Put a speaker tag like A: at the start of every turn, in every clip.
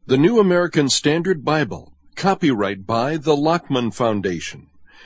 A: The New American Standard Bible, copyright by the Lockman Foundation.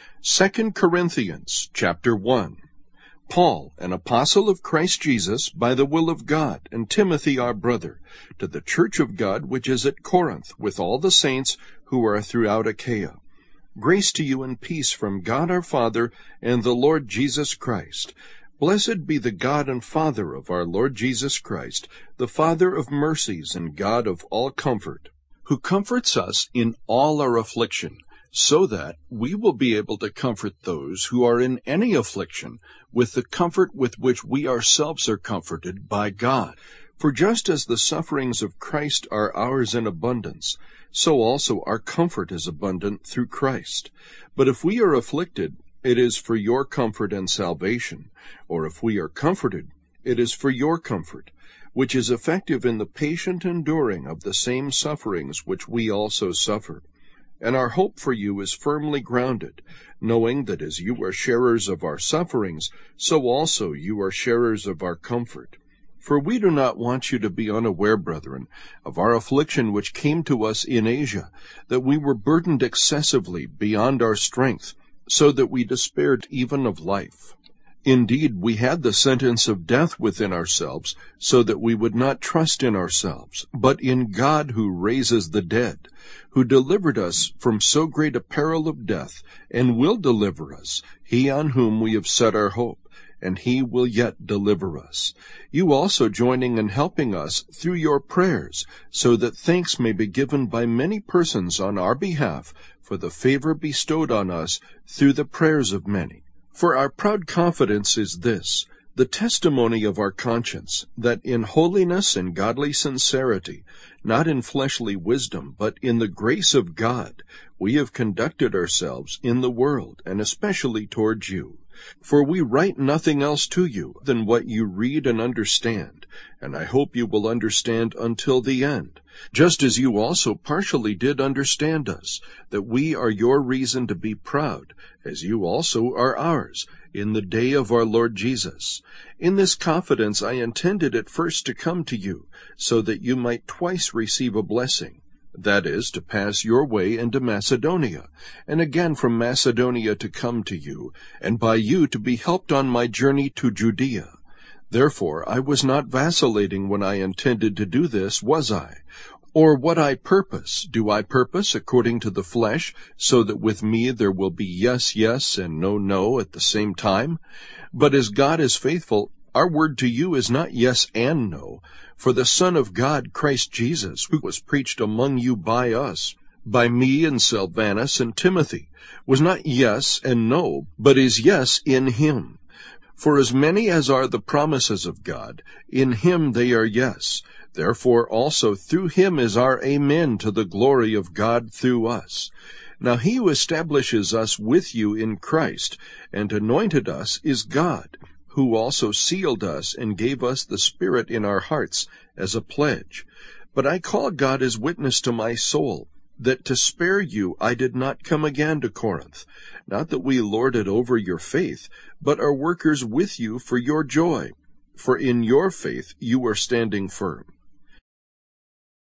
A: 2 Corinthians, chapter 1. Paul, an apostle of Christ Jesus, by the will of God, and Timothy our brother, to the church of God which is at Corinth, with all the saints who are throughout Achaia. Grace to you and peace from God our Father and the Lord Jesus Christ. Blessed be the God and Father of our Lord Jesus Christ, the Father of mercies and God of all comfort, who comforts us in all our affliction, so that we will be able to comfort those who are in any affliction with the comfort with which we ourselves are comforted by God. For just as the sufferings of Christ are ours in abundance, so also our comfort is abundant through Christ. But if we are afflicted, it is for your comfort and salvation, or if we are comforted, it is for your comfort, which is effective in the patient enduring of the same sufferings which we also suffer. And our hope for you is firmly grounded, knowing that as you are sharers of our sufferings, so also you are sharers of our comfort. For we do not want you to be unaware, brethren, of our affliction which came to us in Asia, that we were burdened excessively beyond our strength, so that we despaired even of life. Indeed, we had the sentence of death within ourselves, so that we would not trust in ourselves, but in God who raises the dead, who delivered us from so great a peril of death, and will deliver us, he on whom we have set our hope, and he will yet deliver us. You also joining and helping us through your prayers, so that thanks may be given by many persons on our behalf for the favor bestowed on us through the prayers of many. For our proud confidence is this, the testimony of our conscience, that in holiness and godly sincerity, not in fleshly wisdom, but in the grace of God, we have conducted ourselves in the world, and especially towards you. For we write nothing else to you than what you read and understand, and I hope you will understand until the end, just as you also partially did understand us, that we are your reason to be proud, as you also are ours, in the day of our Lord Jesus. In this confidence I intended at first to come to you, so that you might twice receive a blessing, that is, to pass your way into Macedonia, and again from Macedonia to come to you, and by you to be helped on my journey to Judea. Therefore I was not vacillating when I intended to do this, was I? Or what I purpose, do I purpose according to the flesh, so that with me there will be yes, yes, and no, no at the same time? But as God is faithful, our word to you is not yes and no, for the Son of God, Christ Jesus, who was preached among you by us, by me and Silvanus and Timothy, was not yes and no, but is yes in him. For as many as are the promises of God, in him they are yes. Therefore also through him is our amen to the glory of God through us. Now he who establishes us with you in Christ, and anointed us, is God, who also sealed us and gave us the Spirit in our hearts as a pledge. But I call God as witness to my soul, that to spare you I did not come again to Corinth, not that we lord it over your faith, but are workers with you for your joy. For in your faith you are standing firm.